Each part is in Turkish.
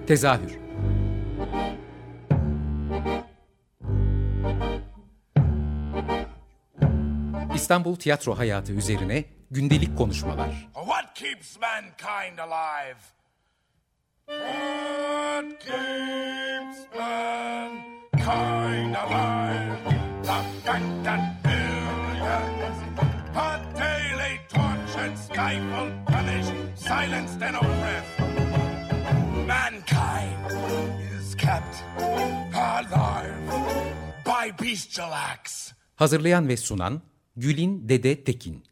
Tezahür. İstanbul tiyatro hayatı üzerine gündelik konuşmalar. What keeps mankind alive? What keeps mankind alive? The fact that billions are daily tortured, stifled, punished, silenced and oppressed. Mankind is kept alive by bestial acts. Hazırlayan ve sunan Gülin Dede Tekin.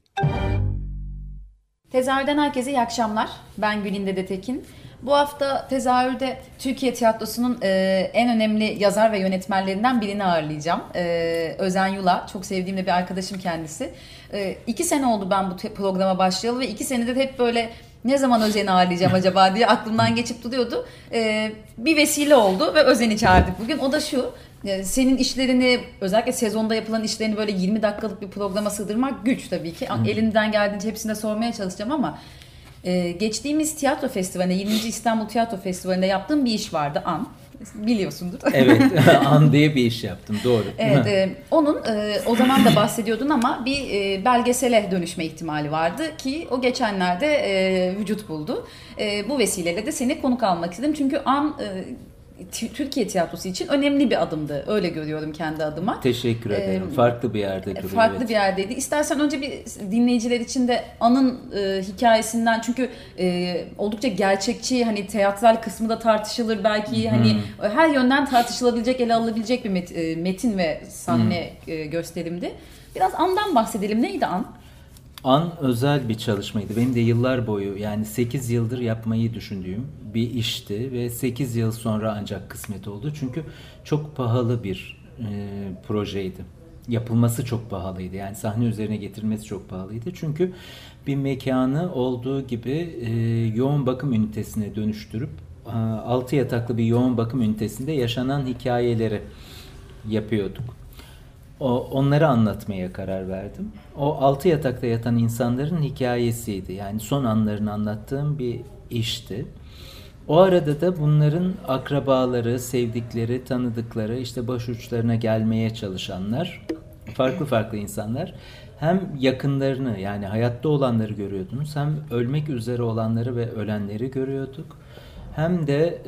Tezahürden herkese iyi akşamlar. Ben Gülin Dede Tekin. Bu hafta tezahürde Türkiye tiyatrosunun en önemli yazar ve yönetmenlerinden birini ağırlayacağım. Özen Yula. Çok sevdiğim de bir arkadaşım kendisi. 2 sene oldu ben bu programa başlayalı ve 2 senedir hep böyle ne zaman Özen'i ağırlayacağım acaba diye aklımdan geçip duruyordu. Bir vesile oldu ve Özen'i çağırdık bugün. O da şu: senin işlerini, özellikle sezonda yapılan işlerini böyle 20 dakikalık bir programa sığdırmak güç tabii ki. Elimden geldiğince hepsine sormaya çalışacağım ama geçtiğimiz tiyatro festivalinde, 20. İstanbul Tiyatro Festivali'nde yaptığım bir iş vardı. An. Biliyorsundur. Evet, An diye bir iş yaptım, doğru. Evet, onun o zaman da bahsediyordun ama bir belgesele dönüşme ihtimali vardı ki o geçenlerde vücut buldu. Bu vesileyle de seni konuk almak istedim çünkü An Türkiye tiyatrosu için önemli bir adımdı. Öyle görüyorum kendi adıma. Teşekkür ederim. Farklı bir yerde duruyor. Farklı evet. bir yerdeydi. İstersen önce bir dinleyiciler için de An'ın hikayesinden, çünkü oldukça gerçekçi, hani teatral kısmı da tartışılır belki, hani her yönden tartışılabilecek, ele alınabilecek bir metin ve sahne gösterimdi. Biraz An'dan bahsedelim. Neydi An? An özel bir çalışmaydı. Benim de yıllar boyu, yani 8 yıldır yapmayı düşündüğüm bir işti ve 8 yıl sonra ancak kısmet oldu. Çünkü çok pahalı bir projeydi. Yapılması çok pahalıydı. Yani sahne üzerine getirilmesi çok pahalıydı. Çünkü bir mekanı olduğu gibi yoğun bakım ünitesine dönüştürüp 6 yataklı bir yoğun bakım ünitesinde yaşanan hikayeleri yapıyorduk. Onları anlatmaya karar verdim. O 6 yatakta yatan insanların hikayesiydi. Yani son anlarını anlattığım bir işti. O arada da bunların akrabaları, sevdikleri, tanıdıkları, işte başuçlarına gelmeye çalışanlar, farklı farklı insanlar, hem yakınlarını, yani hayatta olanları görüyordunuz, hem ölmek üzere olanları ve ölenleri görüyorduk. Hem de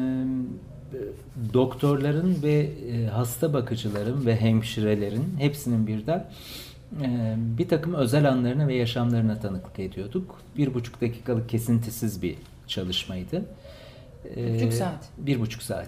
doktorların ve hasta bakıcıların ve hemşirelerin hepsinin birden bir takım özel anlarına ve yaşamlarına tanıklık ediyorduk. 1,5 dakikalık kesintisiz bir çalışmaydı. 1,5 saat. 1,5 saat.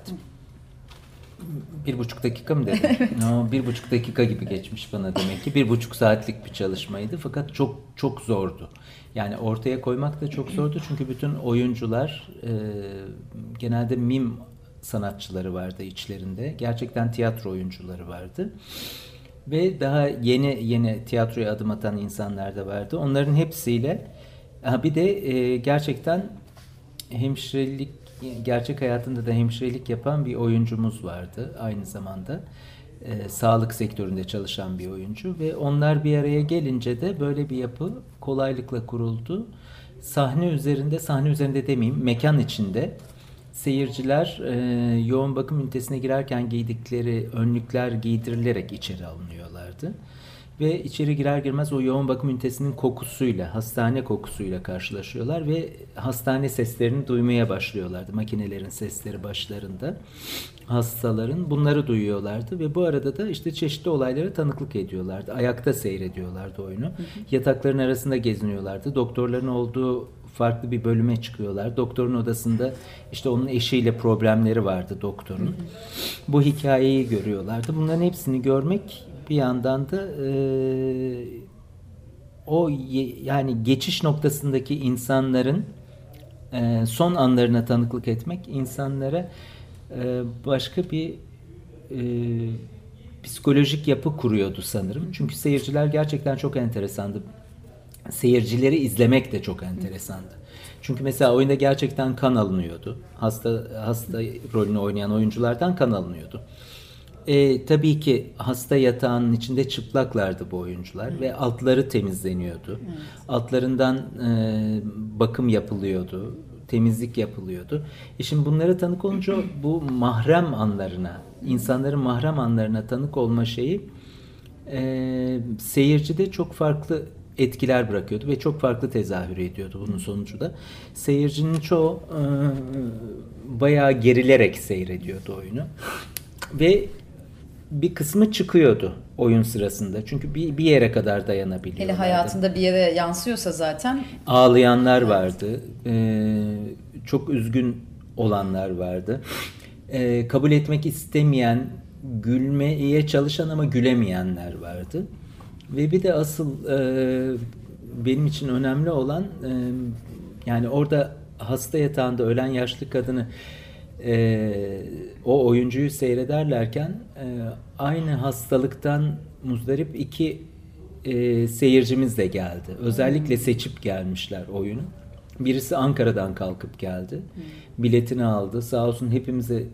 1,5 dakika mı dedim? No, 1,5 dakika gibi geçmiş bana demek ki. 1,5 saatlik bir çalışmaydı fakat çok çok zordu. Yani ortaya koymak da çok zordu çünkü bütün oyuncular genelde mim sanatçıları vardı içlerinde. Gerçekten tiyatro oyuncuları vardı. Ve daha yeni tiyatroya adım atan insanlar da vardı. Onların hepsiyle bir de gerçekten hemşirelik, gerçek hayatında da hemşirelik yapan bir oyuncumuz vardı aynı zamanda. Sağlık sektöründe çalışan bir oyuncu ve onlar bir araya gelince de böyle bir yapı kolaylıkla kuruldu. Sahne üzerinde demeyeyim, mekan içinde seyirciler yoğun bakım ünitesine girerken giydikleri önlükler giydirilerek içeri alınıyorlardı. Ve içeri girer girmez o yoğun bakım ünitesinin kokusuyla, hastane kokusuyla karşılaşıyorlar ve hastane seslerini duymaya başlıyorlardı. Makinelerin sesleri başlarında, hastaların bunları duyuyorlardı ve bu arada da işte çeşitli olaylara tanıklık ediyorlardı. Ayakta seyrediyorlardı oyunu. Yatakların arasında geziniyorlardı. Doktorların olduğu farklı bir bölüme çıkıyorlar. Doktorun odasında işte onun eşiyle problemleri vardı doktorun. Bu hikayeyi görüyorlardı. Bunların hepsini görmek bir yandan da yani geçiş noktasındaki insanların son anlarına tanıklık etmek insanlara başka bir psikolojik yapı kuruyordu sanırım. Çünkü seyirciler gerçekten çok enteresandı. Seyircileri izlemek de çok enteresandı. Çünkü mesela oyunda gerçekten kan alınıyordu. Hasta rolünü oynayan oyunculardan kan alınıyordu. Tabii ki hasta yatağının içinde çıplaklardı bu oyuncular ve altları temizleniyordu. Altlarından bakım yapılıyordu. temizlik yapılıyordu. Şimdi bunlara tanık olunca bu mahrem anlarına, insanların mahrem anlarına tanık olma şeyi seyircide çok farklı etkiler bırakıyordu ve çok farklı tezahür ediyordu bunun sonucu da. Seyircinin çoğu bayağı gerilerek seyrediyordu oyunu. Ve bir kısmı çıkıyordu oyun sırasında. Çünkü bir yere kadar dayanabiliyorlardı. Hele hayatında bir yere yansıyorsa zaten. Ağlayanlar vardı. Çok üzgün olanlar vardı. Kabul etmek istemeyen, gülmeye çalışan ama gülemeyenler vardı. Ve bir de asıl benim için önemli olan yani orada hasta yatağında ölen yaşlı kadını o oyuncuyu seyrederlerken aynı hastalıktan muzdarip iki seyircimiz de geldi. Özellikle seçip gelmişler oyunu. Birisi Ankara'dan kalkıp geldi. Biletini aldı. Sağ olsun hepimize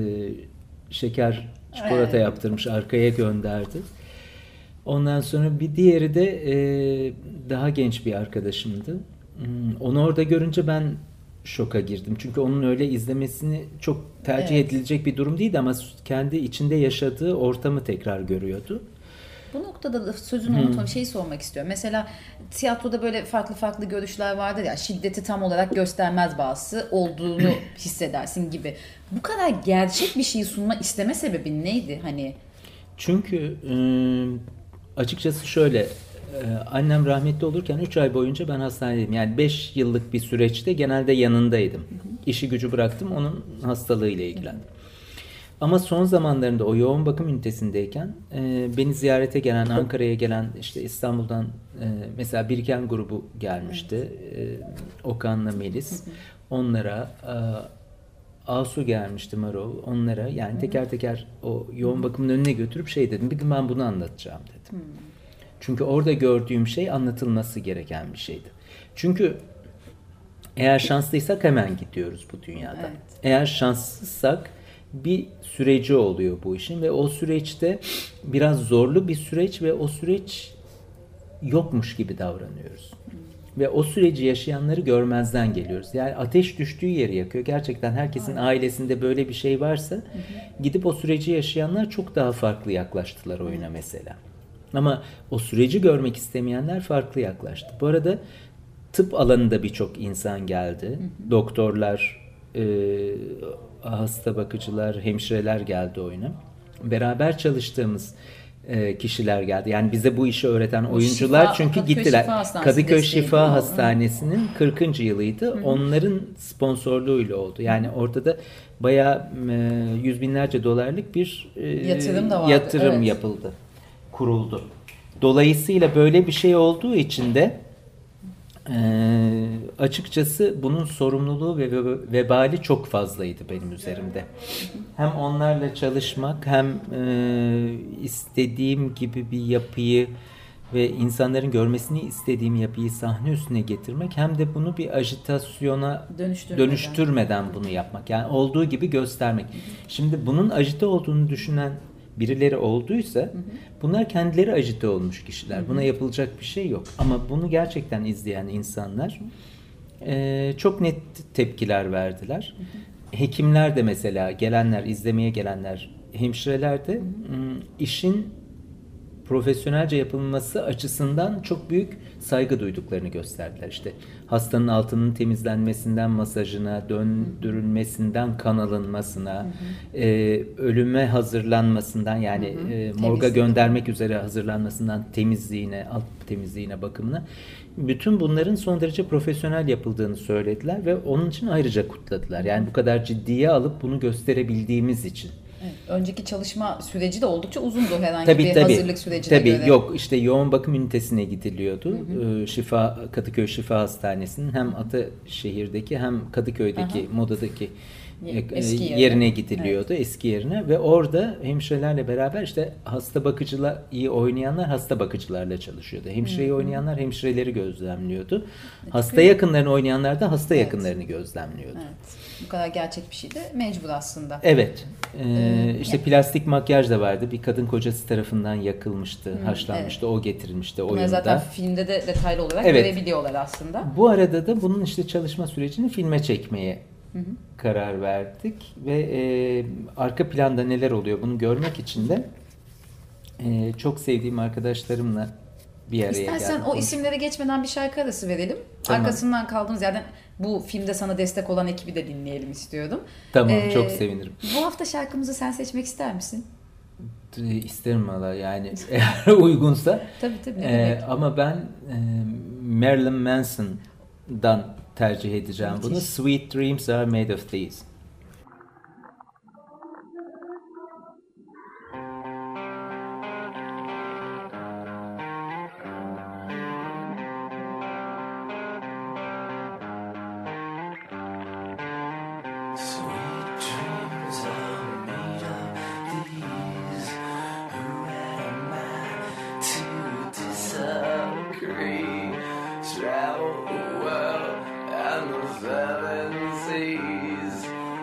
şeker, çikolata yaptırmış, arkaya gönderdi. Ondan sonra bir diğeri de daha genç bir arkadaşımdı. Onu orada görünce ben şoka girdim. Çünkü onun öyle izlemesini çok tercih edilecek bir durum değildi ama kendi içinde yaşadığı ortamı tekrar görüyordu. Bu noktada da sözünü unutma şeyi sormak istiyorum. Mesela tiyatroda böyle farklı farklı görüşler vardır ya, şiddeti tam olarak göstermez bazısı, olduğunu hissedersin gibi. Bu kadar gerçek bir şeyi sunma isteme sebebin neydi? Hani çünkü açıkçası şöyle, annem rahmetli olurken 3 ay boyunca ben hastanedeydim. Yani 5 yıllık bir süreçte genelde yanındaydım. İşi gücü bıraktım, onun hastalığıyla ilgilendim. Ama son zamanlarında o yoğun bakım ünitesindeyken beni ziyarete gelen, Ankara'ya gelen, işte İstanbul'dan mesela Biriken grubu gelmişti. Okan'la Melis. Onlara Asu gelmişti, Marov. Onlara yani teker teker o yoğun bakımın önüne götürüp şey dedim. Bir gün ben bunu anlatacağım dedim. Çünkü orada gördüğüm şey anlatılması gereken bir şeydi. Çünkü eğer şanslıysak hemen gidiyoruz bu dünyadan. Evet. Eğer şanssızsak bir süreci oluyor bu işin ve o süreçte biraz zorlu bir süreç ve o süreç yokmuş gibi davranıyoruz. Ve o süreci yaşayanları görmezden geliyoruz. Yani ateş düştüğü yeri yakıyor. Gerçekten herkesin ailesinde böyle bir şey varsa gidip o süreci yaşayanlar çok daha farklı yaklaştılar oyuna mesela. Ama o süreci görmek istemeyenler farklı yaklaştı. Bu arada tıp alanında birçok insan geldi. Doktorlar, hasta bakıcılar, hemşireler geldi oyuna. Beraber çalıştığımız kişiler geldi. Yani bize bu işi öğreten oyuncular çünkü Kadıköy gittiler. Kadıköy Şifa Hastanesi'nin 40. yılıydı. Onların sponsorluğuyla oldu. Yani ortada bayağı yüz binlerce dolarlık bir yatırım yapıldı. Kuruldu. Dolayısıyla böyle bir şey olduğu için de açıkçası bunun sorumluluğu ve vebali çok fazlaydı benim üzerimde. Hem onlarla çalışmak hem istediğim gibi bir yapıyı ve insanların görmesini istediğim yapıyı sahne üstüne getirmek hem de bunu bir ajitasyona dönüştürmeden bunu yapmak. Yani olduğu gibi göstermek. Şimdi bunun ajite olduğunu düşünen birileri olduysa bunlar kendileri ajite olmuş kişiler. Buna yapılacak bir şey yok. Ama bunu gerçekten izleyen insanlar çok net tepkiler verdiler. Hekimler de mesela gelenler, izlemeye gelenler, hemşireler de işin profesyonelce yapılması açısından çok büyük saygı duyduklarını gösterdiler. İşte hastanın altının temizlenmesinden masajına, döndürülmesinden kan alınmasına, ölüme hazırlanmasından yani morga göndermek üzere hazırlanmasından temizliğine, alt temizliğine, bakımına bütün bunların son derece profesyonel yapıldığını söylediler ve onun için ayrıca kutladılar. Yani bu kadar ciddiye alıp bunu gösterebildiğimiz için. Evet, önceki çalışma süreci de oldukça uzundu herhangi bir hazırlık sürecine göre. Yok işte yoğun bakım ünitesine gidiliyordu. Kadıköy Şifa Hastanesi'nin hem Ataşehir'deki hem Kadıköy'deki Moda'daki Eski yerine gidiliyordu, eski yerine, ve orada hemşirelerle beraber işte hasta bakıcılar iyi oynayanlar hasta bakıcılarla çalışıyordu. Hemşireyi oynayanlar hemşireleri gözlemliyordu. Hasta yakınlarını oynayanlar da hasta yakınlarını gözlemliyordu. Evet. Bu kadar gerçek bir şey de mecbur aslında. Evet. İşte plastik makyaj da vardı. Bir kadın kocası tarafından yakılmıştı, haşlanmıştı. Evet. O getirilmişti bunları oyunda. Zaten filmde de detaylı olarak görebiliyorlar aslında. Bu arada da bunun işte çalışma sürecini filme çekmeye karar verdik ve arka planda neler oluyor bunu görmek için de çok sevdiğim arkadaşlarımla bir araya geldik. İstersen o isimlere geçmeden bir şarkı arası verelim. Tamam. Arkasından kaldığımız yerden bu filmde sana destek olan ekibi de dinleyelim istiyordum. Tamam, çok sevinirim. Bu hafta şarkımızı sen seçmek ister misin? İsterim valla, yani eğer uygunsa. Tabii ne demek. Ama ben Marilyn Manson'dan tercih edeceğim bunu. Sweet Dreams Are Made of These. Travel the world and the seven seas.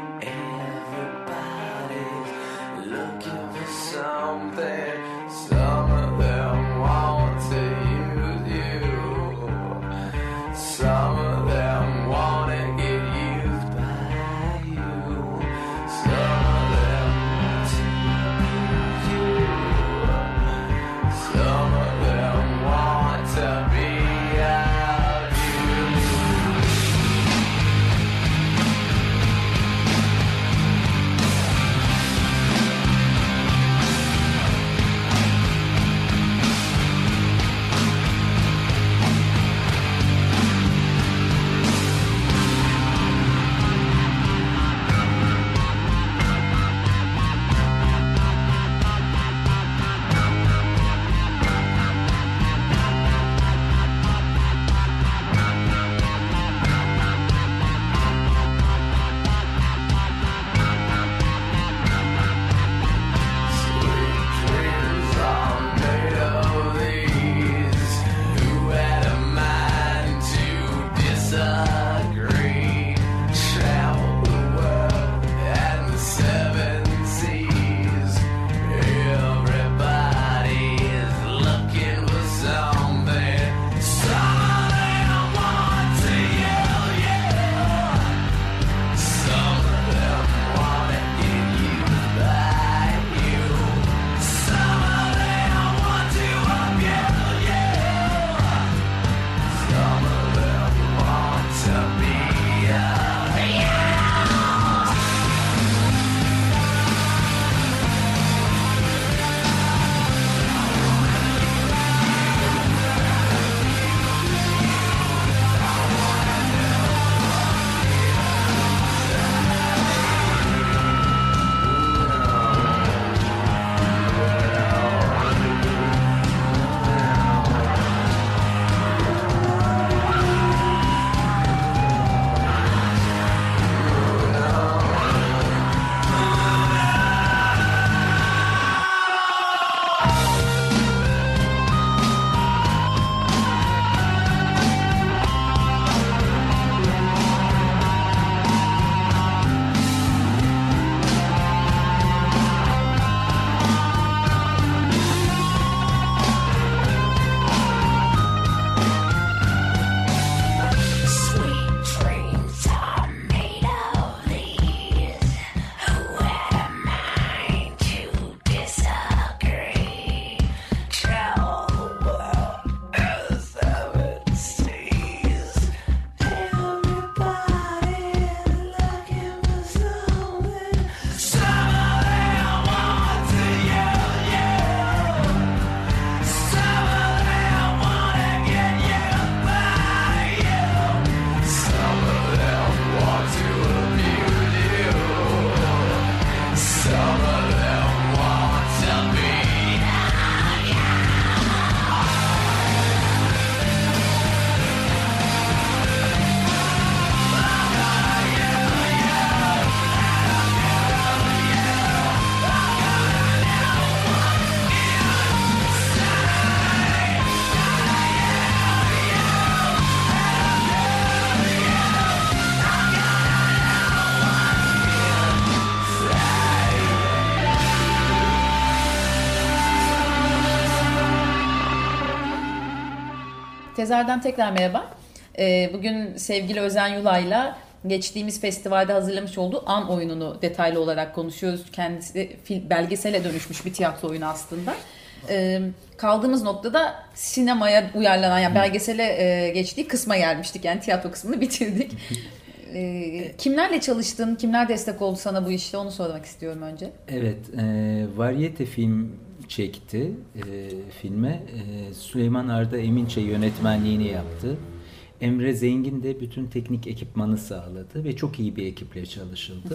Tezahürden tekrar merhaba. Bugün sevgili Özen Yula'yla geçtiğimiz festivalde hazırlamış olduğu An oyununu detaylı olarak konuşuyoruz. Kendisi belgesele dönüşmüş bir tiyatro oyunu aslında. Kaldığımız noktada sinemaya uyarlanan, yani belgesele geçtiği kısma gelmiştik. Yani tiyatro kısmını bitirdik. Kimlerle çalıştın, kimler destek oldu sana bu işte, onu sormak istiyorum önce. Evet, Variete film çekti filme. Süleyman Arda Eminçe yönetmenliğini yaptı. Emre Zengin de bütün teknik ekipmanı sağladı ve çok iyi bir ekiple çalışıldı.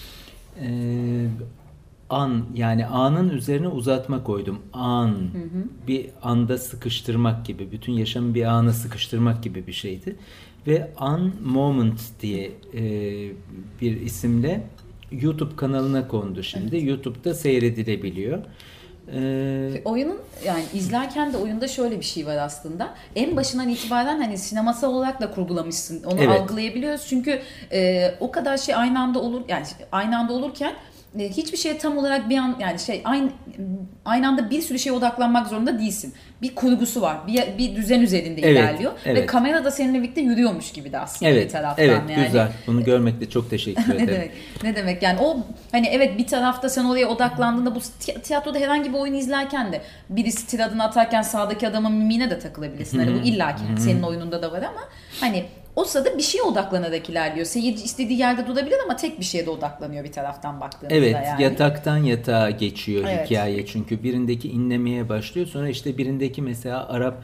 Yani anın üzerine uzatma koydum. Bir anda sıkıştırmak gibi, bütün yaşamı bir ana sıkıştırmak gibi bir şeydi. Ve An Moment diye bir isimle YouTube kanalına kondu şimdi. Evet. YouTube'da seyredilebiliyor. Oyunun, yani izlerken de oyunda şöyle bir şey var aslında. En başından itibaren hani sinemasal olarak da kurgulamışsın. Onu evet, algılayabiliyoruz. Çünkü o kadar şey aynı anda olur, yani aynı anda olurken hiçbir şeye tam olarak bir an, yani aynı anda bir sürü şeye odaklanmak zorunda değilsin. Bir kurgusu var. Bir düzen üzerinde ilerliyor. Evet. Ve kamera da seninle birlikte yürüyormuş gibi de aslında bir taraftan. Evet, yani. Güzel. Bunu görmekle çok teşekkür ederim. Ne demek? Yani o hani evet, bir tarafta sen oraya odaklandığında, bu tiyatroda herhangi bir oyunu izlerken de birisi tiradını atarken sağdaki adamın mimiğine de takılabilirsin. Hani bu illaki senin oyununda da var ama hani o sırada bir şeye odaklanarak ilerliyor. Seyirci istediği yerde durabilir ama tek bir şeye de odaklanıyor bir taraftan baktığınızda. Evet, yani. Yataktan yatağa geçiyor hikaye. Çünkü birindeki inlemeye başlıyor. Sonra işte birindeki mesela Arap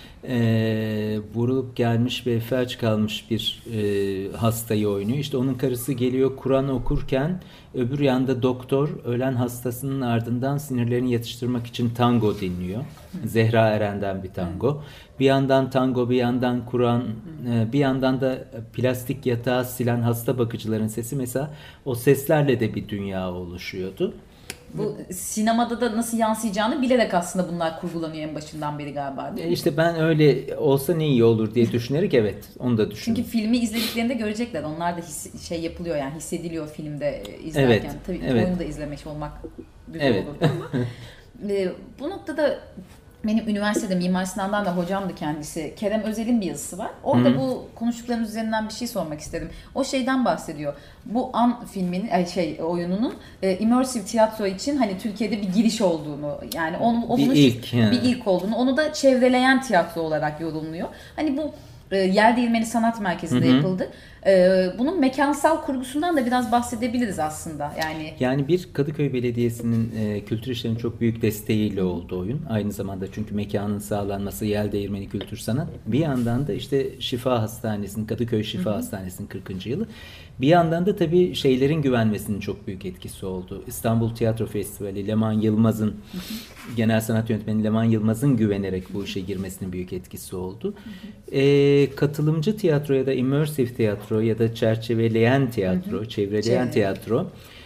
vurulup gelmiş ve felç kalmış bir hastayı oynuyor. İşte onun karısı geliyor Kur'an okurken, öbür yanda doktor ölen hastasının ardından sinirlerini yatıştırmak için tango dinliyor. Zehra Eren'den bir tango. Bir yandan tango, bir yandan Kur'an, bir yandan da plastik yatağı silen hasta bakıcıların sesi, mesela o seslerle de bir dünya oluşuyordu. Bu sinemada da nasıl yansıyacağını bilerek aslında bunlar kurgulanıyor en başından beri galiba, değil mi? İşte ben öyle olsa ne iyi olur diye düşünerek evet, onu da düşündüm. Çünkü filmi izlediklerinde görecekler. Onlar da yapılıyor, yani hissediliyor filmde izlerken. Evet, tabii oyunu da izlemiş olmak güzel olurdu ama bu noktada benim üniversitede Mimar Sinan'dan da hocamdı kendisi. Kerem Özel'in bir yazısı var. Orada bu konuştuklarımız üzerinden bir şey sormak istedim. O şeyden bahsediyor. Bu An filminin, oyununun immersive tiyatro için hani Türkiye'de bir giriş olduğunu, yani bir ilk olduğunu, onu da çevreleyen tiyatro olarak yorumluyor. Hani bu Yer Değirmeni Sanat Merkezi'nde yapıldı. Bunun mekansal kurgusundan da biraz bahsedebiliriz aslında. Yani bir Kadıköy Belediyesi'nin kültür işlerinin çok büyük desteğiyle oldu oyun. Aynı zamanda çünkü mekanın sağlanması, Yer Değirmeni Kültür Sanat. Bir yandan da işte Şifa Hastanesi'nin, Kadıköy Şifa Hastanesi'nin 40. yılı. Bir yandan da tabii şeylerin güvenmesinin çok büyük etkisi oldu. İstanbul Tiyatro Festivali, Leman Yılmaz'ın, genel sanat yönetmeni Leman Yılmaz'ın güvenerek bu işe girmesinin büyük etkisi oldu. Katılımcı tiyatro ya da immersive tiyatro ya da çerçeveleyen tiyatro, çevreleyen tiyatro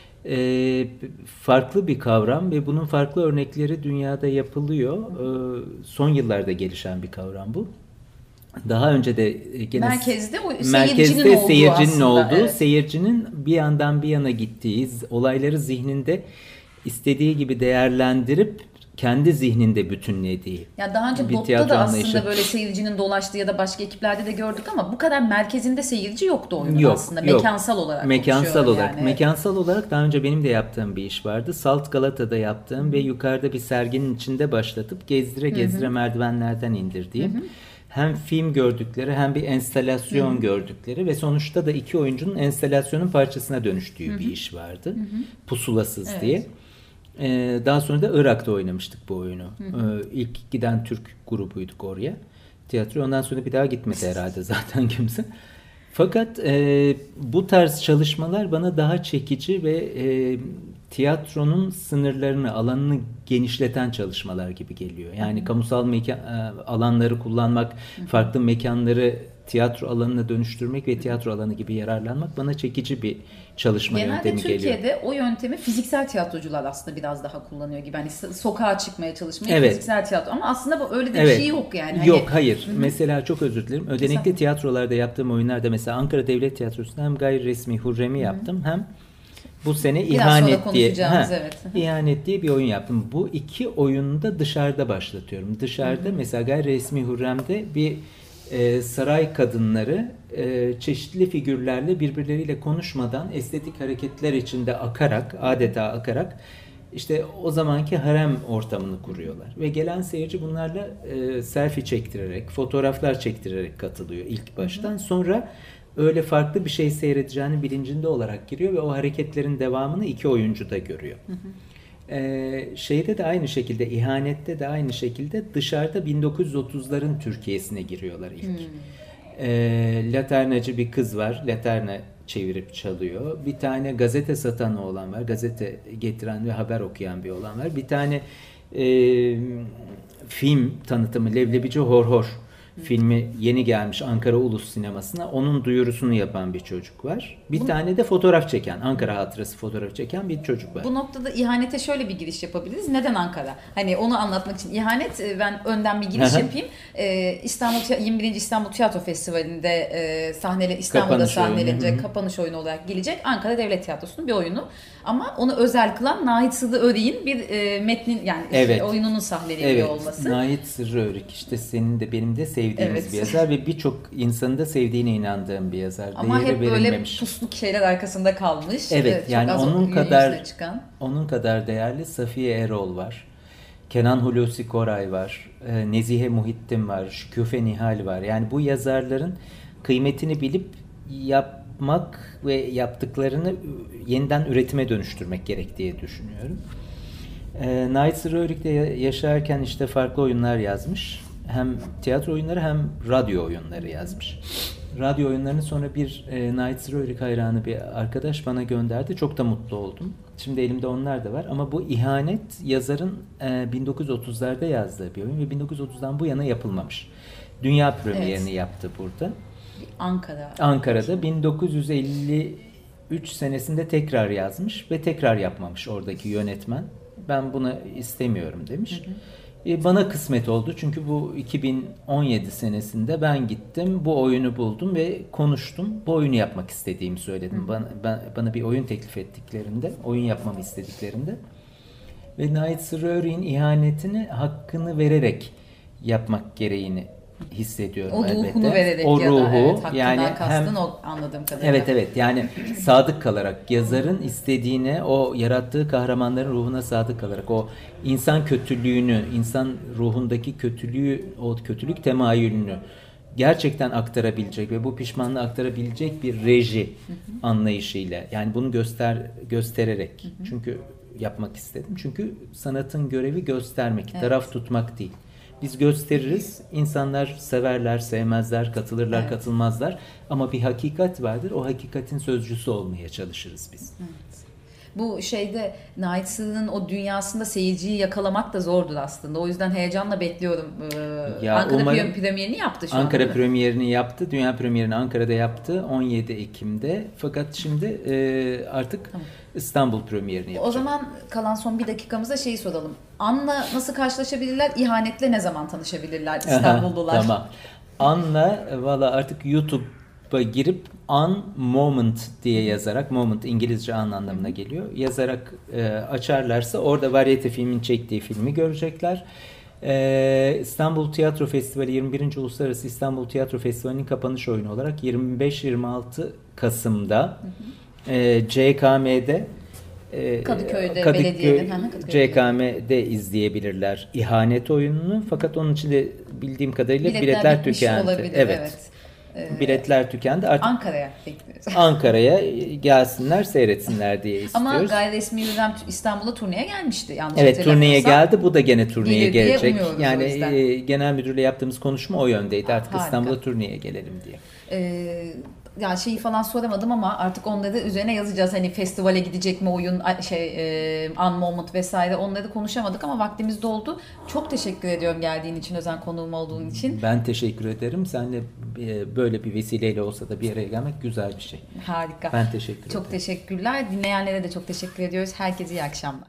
farklı bir kavram ve bunun farklı örnekleri dünyada yapılıyor. Son yıllarda gelişen bir kavram bu. Daha önce de gene merkezde seyircinin olduğu, seyircinin bir yandan bir yana gittiği, olayları zihninde istediği gibi değerlendirip kendi zihninde bütünlediği. Ya daha önce Dot'ta da aslında böyle seyircinin dolaştığı ya da başka ekiplerde de gördük ama bu kadar merkezinde seyirci yoktu oyunun aslında. Mekansal olarak. Mekansal olarak daha önce benim de yaptığım bir iş vardı. Salt Galata'da yaptığım ve yukarıda bir serginin içinde başlatıp gezdire merdivenlerden indirdiğim. Hem film gördükleri hem bir enstalasyon gördükleri ve sonuçta da iki oyuncunun enstalasyonun parçasına dönüştüğü bir iş vardı. Pusulasız diye. Daha sonra da Irak'ta oynamıştık bu oyunu. İlk giden Türk grubuyduk oraya. Tiyatro. Ondan sonra bir daha gitmedi herhalde zaten kimse. Fakat bu tarz çalışmalar bana daha çekici ve tiyatronun sınırlarını, alanını genişleten çalışmalar gibi geliyor. Yani kamusal alanları kullanmak, farklı mekanları tiyatro alanına dönüştürmek ve tiyatro alanı gibi yararlanmak bana çekici bir çalışma yöntemi geliyor. Genelde Türkiye'de o yöntemi fiziksel tiyatrocular aslında biraz daha kullanıyor gibi. Hani sokağa çıkmaya çalışmayı fiziksel tiyatro. Ama aslında öyle de bir şey yok yani. Yok, hayır. Mesela çok özür dilerim. Ödenekli tiyatrolarda yaptığım oyunlarda mesela Ankara Devlet Tiyatrosu'nda hem gayri resmi Hürrem'i yaptım hem Bu sene Biraz sonra İhanet diye konuşacağımız, evet. İhanet diye bir oyun yaptım. Bu 2 oyunu da dışarıda başlatıyorum. Dışarıda mesela gayri resmi Hürrem'de bir saray kadınları çeşitli figürlerle birbirleriyle konuşmadan estetik hareketler içinde adeta akarak işte o zamanki harem ortamını kuruyorlar. Ve gelen seyirci bunlarla selfie çektirerek, fotoğraflar çektirerek katılıyor ilk baştan. Sonra öyle farklı bir şey seyredeceğini bilincinde olarak giriyor ve o hareketlerin devamını 2 oyuncu da görüyor. Şeyde de aynı şekilde, İhanet'te de aynı şekilde dışarıda 1930'ların Türkiye'sine giriyorlar ilk. Laternacı bir kız var. Laterna çevirip çalıyor. Bir tane gazete satan oğlan var. Gazete getiren ve haber okuyan bir oğlan var. Bir tane film tanıtımı, Leblebici Horhor filmi yeni gelmiş Ankara Ulus Sineması'na. Onun duyurusunu yapan bir çocuk var. Bir tane de fotoğraf çeken, Ankara hatırası fotoğraf çeken bir çocuk var. Bu noktada İhanet'e şöyle bir giriş yapabiliriz. Neden Ankara? Hani onu anlatmak için İhanet, ben önden bir giriş yapayım. 21. İstanbul Tiyatro Festivali'nde İstanbul'da Kapanış sahnelenecek, oyunu. kapanış oyunu olarak gelecek. Ankara Devlet Tiyatrosu'nun bir oyunu. Ama onu özel kılan Nahit Sırrı Örik'in bir metnin, yani oyununun sahneleniyor olması. Nahit Sırrı Örik işte senin de benim de sevdiğimiz bir yazar ve birçok insanın da sevdiğine inandığım bir yazar. Ama Değeri hep böyle verilmemiş. pusluk şeyler arkasında kalmış. Evet, Çok yani az onun kadar değerli Safiye Erol var. Kenan Hulusi Koray var. Nezihe Muhittin var. Şüküfe Nihal var. Yani bu yazarların kıymetini bilip yapmak ve yaptıklarını yeniden üretime dönüştürmek gerek diye düşünüyorum. Nahit Sırrı Örik'te yaşarken işte farklı oyunlar yazmış. Hem tiyatro oyunları hem radyo oyunları yazmış. Radyo oyunlarını sonra bir Nahit Sırrı Örik hayranı bir arkadaş bana gönderdi. Çok da mutlu oldum. Şimdi elimde onlar da var. Ama bu İhanet yazarın 1930'larda yazdığı bir oyun ve 1930'dan bu yana yapılmamış. Dünya premierini yaptı burada. Ankara'da 1953 senesinde tekrar yazmış ve tekrar yapmamış oradaki yönetmen. Ben bunu istemiyorum demiş. Bana kısmet oldu çünkü bu 2017 senesinde ben gittim, bu oyunu buldum ve konuştum. Bu oyunu yapmak istediğimi söyledim. Bana bir oyun teklif ettiklerinde, oyun yapmamı istediklerinde ve Nahit Sırrı Örik'in İhanetini hakkını vererek yapmak gereğini hissediyorum o elbette. Ruhunu vererek o ya ruhu, da hakkından yani kastın o, anladığım kadarıyla. Evet yani sadık kalarak yazarın istediğine, o yarattığı kahramanların ruhuna sadık kalarak o insan kötülüğünü, insan ruhundaki kötülüğü, o kötülük temayülünü gerçekten aktarabilecek ve bu pişmanlığı aktarabilecek bir reji anlayışıyla, yani bunu göstererek çünkü yapmak istedim. Çünkü sanatın görevi göstermek, taraf tutmak değil. Biz gösteririz, insanlar severler, sevmezler, katılırlar, katılmazlar. Ama bir hakikat vardır, o hakikatin sözcüsü olmaya çalışırız biz. Bu şeyde Nahit Sırrı'nın o dünyasında seyirciyi yakalamak da zordur aslında. O yüzden heyecanla bekliyorum. Ankara premierini yaptı şu an. Ankara premierini yaptı. Dünya premierini Ankara'da yaptı 17 Ekim'de. Fakat şimdi artık İstanbul premierini yapacak. O zaman kalan son bir dakikamızda şeyi soralım. An'la nasıl karşılaşabilirler? İhanet'le ne zaman tanışabilirler İstanbullular? Tamam. An'la valla artık YouTube'a girip An Moment diye yazarak, Moment İngilizce an anlamına geliyor. Yazarak açarlarsa orada Variety Film'in çektiği filmi görecekler. İstanbul Tiyatro Festivali 21. Uluslararası İstanbul Tiyatro Festivali'nin kapanış oyunu olarak 25-26 Kasım'da CKM'de Kadıköy'de Kadıköy CKM'de izleyebilirler İhanet oyununu. Fakat onun için de bildiğim kadarıyla biletler tükendi. Evet. Biletler tükendi. Artık Ankara'ya bekliyoruz. Ankara'ya gelsinler, seyretsinler diye istiyoruz. Ama gayri resmi Hürrem İstanbul'a turneye gelmişti. Yanlış evet, turneye geldi. Bu da gene turneye gelecek. Yani genel müdürle yaptığımız konuşma o yöndeydi. Artık İstanbul'a turneye gelelim diye. Yani şeyi falan soramadım ama artık onları da üzerine yazacağız. Hani festivale gidecek mi oyun, An Moment vesaire, onları konuşamadık ama vaktimiz doldu. Çok teşekkür ediyorum geldiğin için, özel konuğum olduğun için. Ben teşekkür ederim. Seninle böyle bir vesileyle olsa da bir araya gelmek güzel bir şey. Harika. Ben teşekkür ederim. Çok teşekkürler. Dinleyenlere de çok teşekkür ediyoruz. Herkese iyi akşamlar.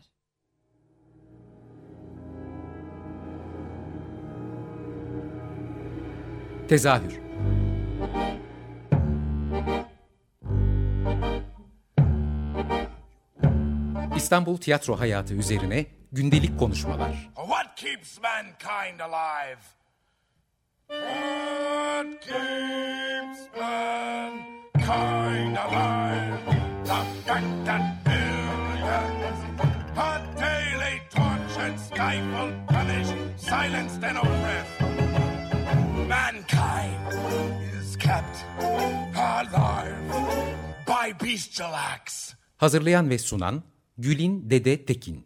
Tezahür. İstanbul tiyatro hayatı üzerine gündelik konuşmalar. What keeps mankind alive? What keeps mankind alive? The fact that billions are daily tortured, stifled, punished, silenced, and oppressed. Mankind is kept alive by bestial acts. Hazırlayan ve sunan Gülin Dede Tekin.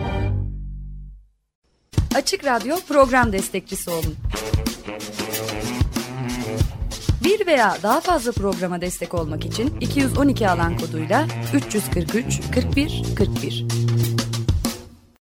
Açık Radyo program destekçisi olun. Bir veya daha fazla programa destek olmak için 212 alan koduyla 343 41 41.